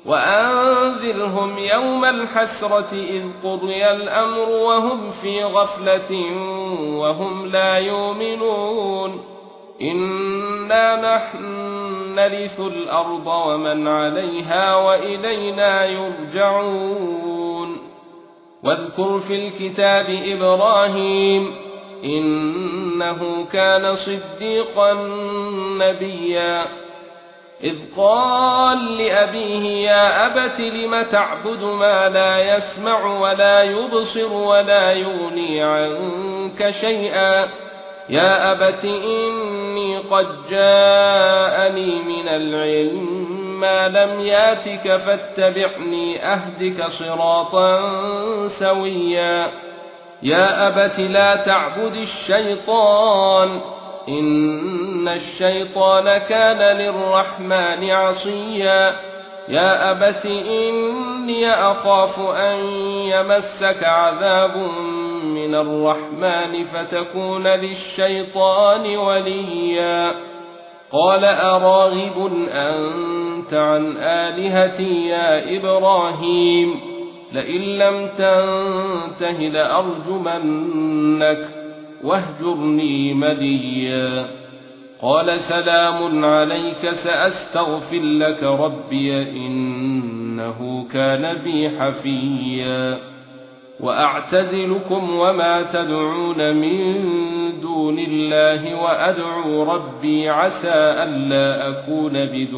وأنذرهم يوم الحسرة إذ قضي الأمر وهم في غفلة وهم لا يؤمنون إنا نحن نرث الأرض ومن عليها وإلينا يرجعون واذكر في الكتاب إبراهيم إنه كان صديقا نبيا إذ قال لأبيه يا أبت لم تعبد ما لا يسمع ولا يبصر ولا يغني عنك شيئا يا أبت إني قد جاءني من العلم ما لم ياتك فاتبعني أهدك صراطا سويا يا أبت لا تعبد الشيطان إن الشيطان كان للرحمن عصيا يا أبت إني أخاف أن يمسك عذاب من الرحمن فتكون للشيطان وليا قال أراغب أنت عن آلهتي يا إبراهيم لئن لم تنته لأرجمنك واهجرني مليا قال سلام عليك سأستغفر لك ربي إنه كان بي حفيا وأعتزلكم وما تدعون من دون الله وأدعو ربي عسى ألا أكون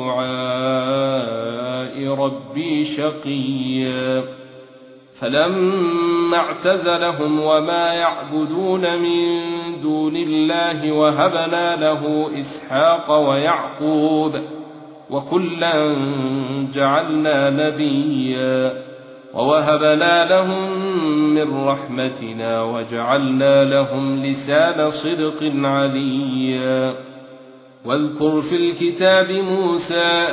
بدعاء ربي شقيا فلما اعتزلهم وما يعبدون من دون الله وهبنا له إسحاق ويعقوب وكلا جعلنا نبيا ووهبنا لهم من رحمتنا وجعلنا لهم لسان صدق عليا واذكر في الكتاب موسى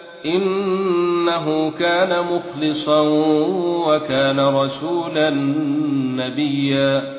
إنه كان مخلصا وكان رسولا نبيا